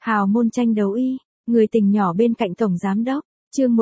Hào môn tranh đấu y, người tình nhỏ bên cạnh tổng giám đốc, chương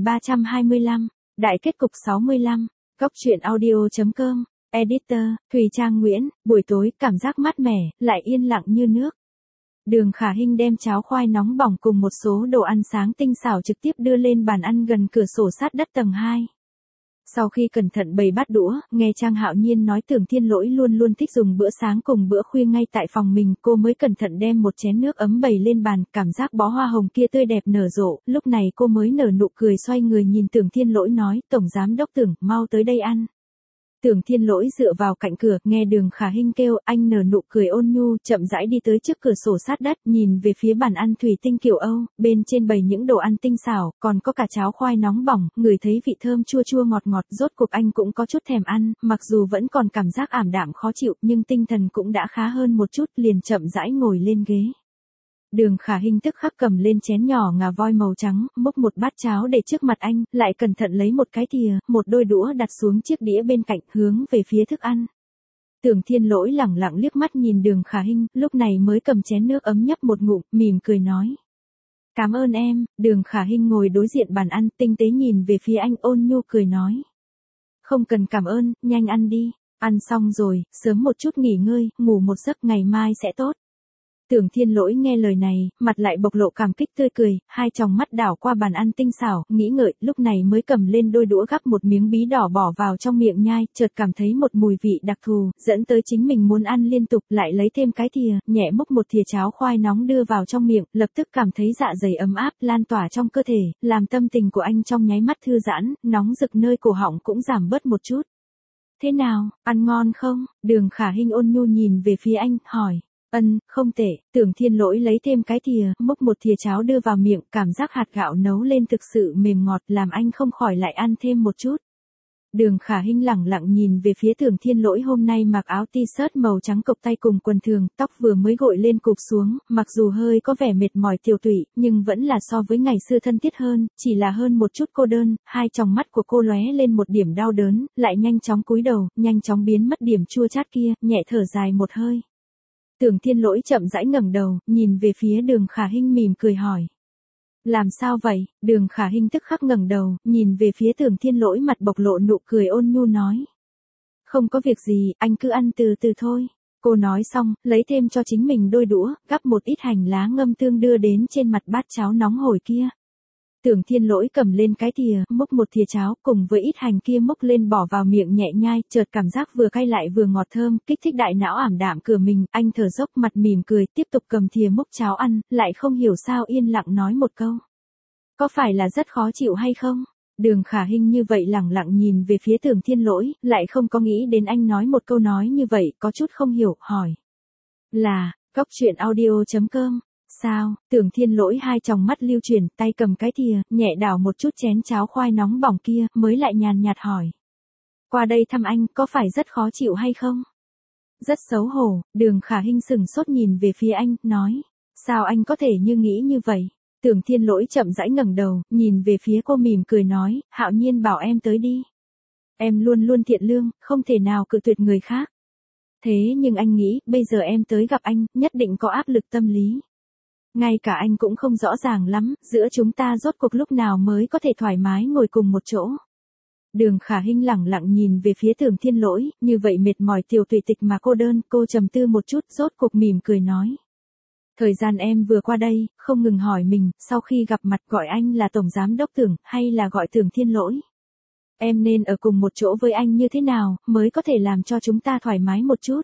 1325, đại kết cục 65, góc truyện audio.com, editor, Thùy Trang Nguyễn, buổi tối cảm giác mát mẻ, lại yên lặng như nước. Đường Khả Hinh đem cháo khoai nóng bỏng cùng một số đồ ăn sáng tinh xảo trực tiếp đưa lên bàn ăn gần cửa sổ sát đất tầng 2. Sau khi cẩn thận bày bát đũa, nghe Trang Hạo Nhiên nói Tưởng Thiên Lỗi luôn luôn thích dùng bữa sáng cùng bữa khuya ngay tại phòng mình, cô mới cẩn thận đem một chén nước ấm bày lên bàn, cảm giác bó hoa hồng kia tươi đẹp nở rộ, lúc này cô mới nở nụ cười xoay người nhìn Tưởng Thiên Lỗi nói, Tổng Giám Đốc Tưởng, mau tới đây ăn. Tưởng Thiên Lỗi dựa vào cạnh cửa, nghe Đường Khả Hinh kêu, anh nở nụ cười ôn nhu, chậm rãi đi tới trước cửa sổ sát đất, nhìn về phía bàn ăn thủy tinh kiểu Âu, bên trên bày những đồ ăn tinh xảo, còn có cả cháo khoai nóng bỏng, người thấy vị thơm chua chua ngọt ngọt, rốt cuộc anh cũng có chút thèm ăn, mặc dù vẫn còn cảm giác ảm đạm khó chịu, nhưng tinh thần cũng đã khá hơn một chút, liền chậm rãi ngồi lên ghế. Đường Khả Hinh tức khắc cầm lên chén nhỏ ngà voi màu trắng, múc một bát cháo để trước mặt anh, lại cẩn thận lấy một cái thìa, một đôi đũa đặt xuống chiếc đĩa bên cạnh, hướng về phía thức ăn. Tưởng Thiên Lỗi lẳng lặng liếc mắt nhìn Đường Khả Hinh, lúc này mới cầm chén nước ấm nhấp một ngụm, mỉm cười nói. Cảm ơn em. Đường Khả Hinh ngồi đối diện bàn ăn, tinh tế nhìn về phía anh, ôn nhu cười nói. Không cần cảm ơn, nhanh ăn đi. Ăn xong rồi, sớm một chút nghỉ ngơi, ngủ một giấc, ngày mai sẽ tốt. Tưởng Thiên Lỗi nghe lời này, mặt lại bộc lộ cảm kích tươi cười, hai tròng mắt đảo qua bàn ăn tinh xảo, nghĩ ngợi, lúc này mới cầm lên đôi đũa gắp một miếng bí đỏ bỏ vào trong miệng nhai, chợt cảm thấy một mùi vị đặc thù, dẫn tới chính mình muốn ăn liên tục, lại lấy thêm cái thìa, nhẹ múc một thìa cháo khoai nóng đưa vào trong miệng, lập tức cảm thấy dạ dày ấm áp, lan tỏa trong cơ thể, làm tâm tình của anh trong nháy mắt thư giãn, nóng rực nơi cổ họng cũng giảm bớt một chút. Thế nào, ăn ngon không? Đường Khả Hinh ôn nhu nhìn về phía anh, hỏi. Không tệ. Tưởng Thiên Lỗi lấy thêm cái thìa, múc một thìa cháo đưa vào miệng, cảm giác hạt gạo nấu lên thực sự mềm ngọt, làm anh không khỏi lại ăn thêm một chút. Đường Khả Hinh lẳng lặng nhìn về phía Tưởng Thiên Lỗi hôm nay mặc áo t-shirt màu trắng cộc tay cùng quần thường, tóc vừa mới gội lên cụp xuống, mặc dù hơi có vẻ mệt mỏi tiều tụy, nhưng vẫn là so với ngày xưa thân thiết hơn, chỉ là hơn một chút cô đơn, hai tròng mắt của cô lóe lên một điểm đau đớn, lại nhanh chóng cúi đầu, nhanh chóng biến mất điểm chua chát kia, nhẹ thở dài một hơi. Tưởng Thiên Lỗi chậm rãi ngẩng đầu, nhìn về phía Đường Khả Hinh mỉm cười hỏi. Làm sao vậy? Đường Khả Hinh tức khắc ngẩng đầu, nhìn về phía Tưởng Thiên Lỗi mặt bộc lộ nụ cười ôn nhu nói. Không có việc gì, anh cứ ăn từ từ thôi. Cô nói xong, lấy thêm cho chính mình đôi đũa, gắp một ít hành lá ngâm tương đưa đến trên mặt bát cháo nóng hổi kia. Tưởng Thiên Lỗi cầm lên cái thìa, múc một thìa cháo cùng với ít hành kia múc lên bỏ vào miệng nhẹ nhai, chợt cảm giác vừa cay lại vừa ngọt thơm, kích thích đại não ảm đạm cửa mình, anh thở dốc mặt mỉm cười, tiếp tục cầm thìa múc cháo ăn, lại không hiểu sao yên lặng nói một câu. Có phải là rất khó chịu hay không? Đường Khả Hinh như vậy lẳng lặng nhìn về phía Tưởng Thiên Lỗi, lại không có nghĩ đến anh nói một câu nói như vậy, có chút không hiểu, hỏi. Là, góc truyện audio.com. Sao? Tưởng Thiên Lỗi hai tròng mắt lưu chuyển, tay cầm cái thìa, nhẹ đảo một chút chén cháo khoai nóng bỏng kia, mới lại nhàn nhạt hỏi. Qua đây thăm anh, có phải rất khó chịu hay không? Rất xấu hổ. Đường Khả Hinh sừng sốt nhìn về phía anh, nói. Sao anh có thể như nghĩ như vậy? Tưởng Thiên Lỗi chậm rãi ngẩng đầu, nhìn về phía cô mỉm cười nói, Hạo Nhiên bảo em tới đi. Em luôn luôn thiện lương, không thể nào cự tuyệt người khác. Thế nhưng anh nghĩ, bây giờ em tới gặp anh, nhất định có áp lực tâm lý. Ngay cả anh cũng không rõ ràng lắm, giữa chúng ta rốt cuộc lúc nào mới có thể thoải mái ngồi cùng một chỗ. Đường Khả Hinh lẳng lặng nhìn về phía Tưởng Thiên Lỗi, như vậy mệt mỏi tiều tụy tịch mà cô đơn, cô trầm tư một chút, rốt cuộc mỉm cười nói. Thời gian em vừa qua đây, không ngừng hỏi mình, sau khi gặp mặt gọi anh là Tổng Giám Đốc Tưởng, hay là gọi Tưởng Thiên Lỗi. Em nên ở cùng một chỗ với anh như thế nào, mới có thể làm cho chúng ta thoải mái một chút.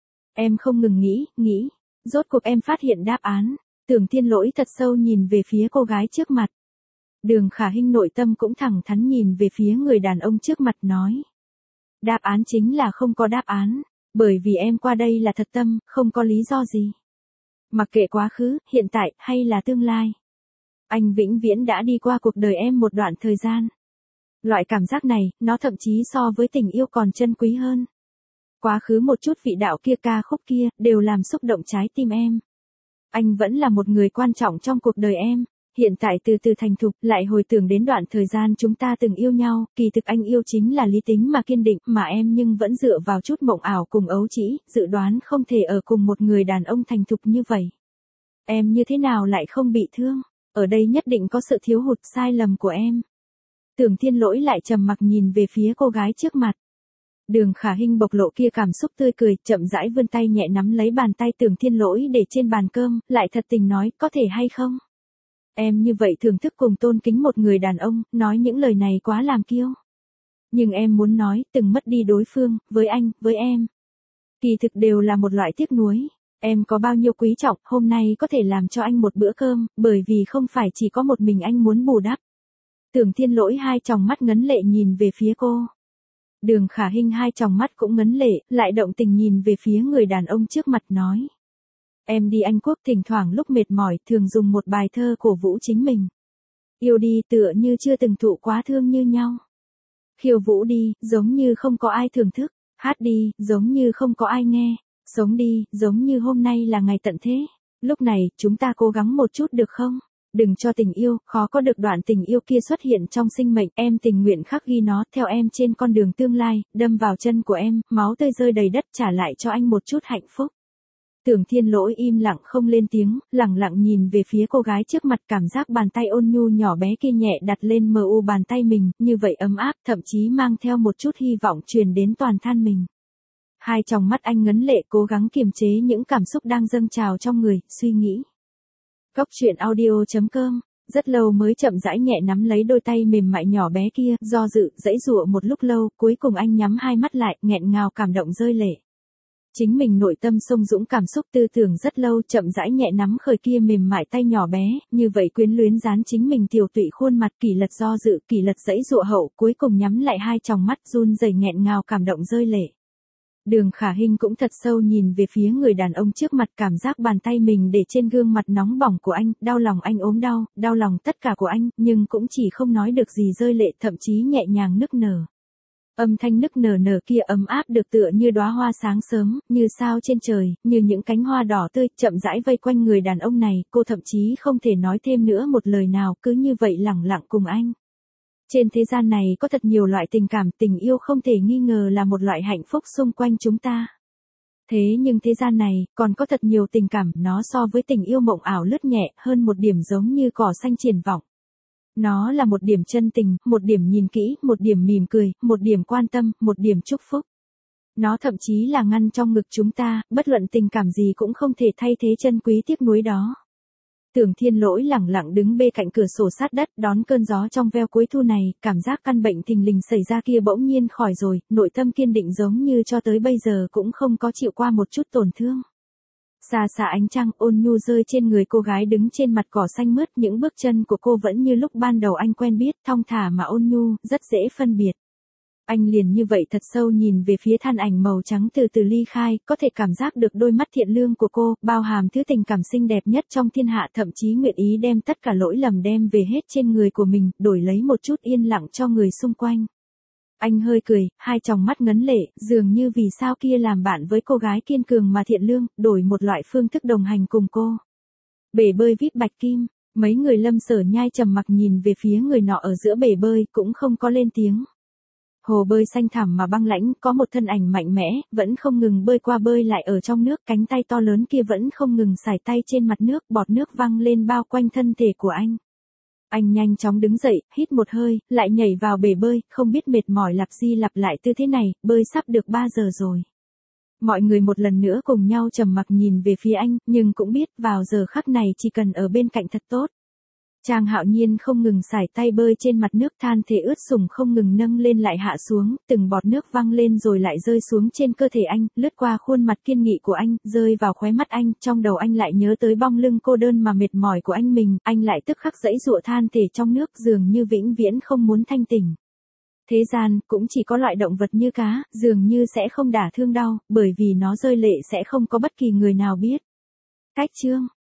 Em không ngừng nghĩ, rốt cuộc em phát hiện đáp án. Tưởng Thiên Lỗi thật sâu nhìn về phía cô gái trước mặt. Đường Khả Hinh nội tâm cũng thẳng thắn nhìn về phía người đàn ông trước mặt nói. Đáp án chính là không có đáp án, bởi vì em qua đây là thật tâm, không có lý do gì. Mặc kệ quá khứ, hiện tại, hay là tương lai. Anh vĩnh viễn đã đi qua cuộc đời em một đoạn thời gian. Loại cảm giác này, nó thậm chí so với tình yêu còn chân quý hơn. Quá khứ một chút vị đạo kia ca khúc kia, đều làm xúc động trái tim em. Anh vẫn là một người quan trọng trong cuộc đời em. Hiện tại từ từ thành thục, lại hồi tưởng đến đoạn thời gian chúng ta từng yêu nhau, kỳ thực anh yêu chính là lý tính mà kiên định, mà em nhưng vẫn dựa vào chút mộng ảo cùng ấu trĩ, dự đoán không thể ở cùng một người đàn ông thành thục như vậy. Em như thế nào lại không bị thương? Ở đây nhất định có sự thiếu hụt sai lầm của em. Tưởng Thiên Lỗi lại trầm mặc nhìn về phía cô gái trước mặt. Đường Khả Hinh bộc lộ kia cảm xúc tươi cười, chậm rãi vươn tay nhẹ nắm lấy bàn tay Tưởng Thiên Lỗi để trên bàn cơm, lại thật tình nói, có thể hay không? Em như vậy thưởng thức cùng tôn kính một người đàn ông, nói những lời này quá làm kiêu. Nhưng em muốn nói, từng mất đi đối phương, với anh, với em. Kỳ thực đều là một loại tiếc nuối. Em có bao nhiêu quý trọng, hôm nay có thể làm cho anh một bữa cơm, bởi vì không phải chỉ có một mình anh muốn bù đắp. Tưởng Thiên Lỗi hai tròng mắt ngấn lệ nhìn về phía cô. Đường Khả Hinh hai tròng mắt cũng ngấn lệ, lại động tình nhìn về phía người đàn ông trước mặt nói. Em đi Anh Quốc thỉnh thoảng lúc mệt mỏi thường dùng một bài thơ cổ vũ chính mình. Yêu đi tựa như chưa từng thụ quá thương như nhau. Khiêu vũ đi, giống như không có ai thưởng thức. Hát đi, giống như không có ai nghe. Sống đi, giống như hôm nay là ngày tận thế. Lúc này, chúng ta cố gắng một chút được không? Đừng cho tình yêu, khó có được đoạn tình yêu kia xuất hiện trong sinh mệnh. Em tình nguyện khắc ghi nó theo em trên con đường tương lai, đâm vào chân của em, máu tươi rơi đầy đất trả lại cho anh một chút hạnh phúc. Tưởng Thiên Lỗi im lặng không lên tiếng, lặng lặng nhìn về phía cô gái trước mặt, cảm giác bàn tay ôn nhu nhỏ bé kia nhẹ đặt lên mờ u bàn tay mình, như vậy ấm áp, thậm chí mang theo một chút hy vọng truyền đến toàn thân mình. Hai tròng mắt anh ngấn lệ cố gắng kiềm chế những cảm xúc đang dâng trào trong người, suy nghĩ. Cốc truyện audio.com, rất lâu mới chậm rãi nhẹ nắm lấy đôi tay mềm mại nhỏ bé kia, do dự, giãy giụa một lúc lâu, cuối cùng anh nhắm hai mắt lại, nghẹn ngào cảm động rơi lệ. Chính mình nội tâm xông dũng cảm xúc tư tưởng rất lâu, chậm rãi nhẹ nắm khởi kia mềm mại tay nhỏ bé, như vậy quyến luyến dán chính mình tiểu tụy khuôn mặt, kỷ lật do dự, kỷ lật giãy giụa hậu, cuối cùng nhắm lại hai tròng mắt run rẩy nghẹn ngào cảm động rơi lệ. Đường Khả Hinh cũng thật sâu nhìn về phía người đàn ông trước mặt, cảm giác bàn tay mình để trên gương mặt nóng bỏng của anh, đau lòng anh ốm đau, đau lòng tất cả của anh, nhưng cũng chỉ không nói được gì rơi lệ, thậm chí nhẹ nhàng nức nở. Âm thanh nức nở nở kia ấm áp được tựa như đóa hoa sáng sớm, như sao trên trời, như những cánh hoa đỏ tươi, chậm rãi vây quanh người đàn ông này, cô thậm chí không thể nói thêm nữa một lời nào, cứ như vậy lẳng lặng cùng anh. Trên thế gian này có thật nhiều loại tình cảm, tình yêu không thể nghi ngờ là một loại hạnh phúc xung quanh chúng ta. Thế nhưng thế gian này, còn có thật nhiều tình cảm, nó so với tình yêu mộng ảo lướt nhẹ hơn một điểm giống như cỏ xanh triển vọng. Nó là một điểm chân tình, một điểm nhìn kỹ, một điểm mỉm cười, một điểm quan tâm, một điểm chúc phúc. Nó thậm chí là ngăn trong ngực chúng ta, bất luận tình cảm gì cũng không thể thay thế chân quý tiếc nuối đó. Tưởng Thiên Lỗi lẳng lặng đứng bên cạnh cửa sổ sát đất, đón cơn gió trong veo cuối thu này, cảm giác căn bệnh thình lình xảy ra kia bỗng nhiên khỏi rồi, nội tâm kiên định giống như cho tới bây giờ cũng không có chịu qua một chút tổn thương. Xa xa ánh trăng ôn nhu rơi trên người cô gái đứng trên mặt cỏ xanh mướt, những bước chân của cô vẫn như lúc ban đầu anh quen biết, thong thả mà ôn nhu, rất dễ phân biệt. Anh liền như vậy thật sâu nhìn về phía thân ảnh màu trắng từ từ ly khai, có thể cảm giác được đôi mắt thiện lương của cô, bao hàm thứ tình cảm xinh đẹp nhất trong thiên hạ, thậm chí nguyện ý đem tất cả lỗi lầm đem về hết trên người của mình, đổi lấy một chút yên lặng cho người xung quanh. Anh hơi cười, hai tròng mắt ngấn lệ, dường như vì sao kia làm bạn với cô gái kiên cường mà thiện lương, đổi một loại phương thức đồng hành cùng cô. Bể bơi VIP Bạch Kim, mấy người Lâm Sở Nhai trầm mặc nhìn về phía người nọ ở giữa bể bơi, cũng không có lên tiếng. Hồ bơi xanh thẳm mà băng lãnh, có một thân ảnh mạnh mẽ, vẫn không ngừng bơi qua bơi lại ở trong nước, cánh tay to lớn kia vẫn không ngừng sải tay trên mặt nước, bọt nước văng lên bao quanh thân thể của anh. Anh nhanh chóng đứng dậy, hít một hơi, lại nhảy vào bể bơi, không biết mệt mỏi lặp đi lặp lại tư thế này, bơi sắp được 3 giờ rồi. Mọi người một lần nữa cùng nhau trầm mặc nhìn về phía anh, nhưng cũng biết vào giờ khắc này chỉ cần ở bên cạnh thật tốt. Trang Hạo Nhiên không ngừng sải tay bơi trên mặt nước, than thể ướt sũng không ngừng nâng lên lại hạ xuống, từng bọt nước văng lên rồi lại rơi xuống trên cơ thể anh, lướt qua khuôn mặt kiên nghị của anh, rơi vào khóe mắt anh, trong đầu anh lại nhớ tới bong lưng cô đơn mà mệt mỏi của anh lại tức khắc giãy giụa than thể trong nước, dường như vĩnh viễn không muốn thanh tỉnh. Thế gian, cũng chỉ có loại động vật như cá, dường như sẽ không đả thương đau, bởi vì nó rơi lệ sẽ không có bất kỳ người nào biết. Cách chương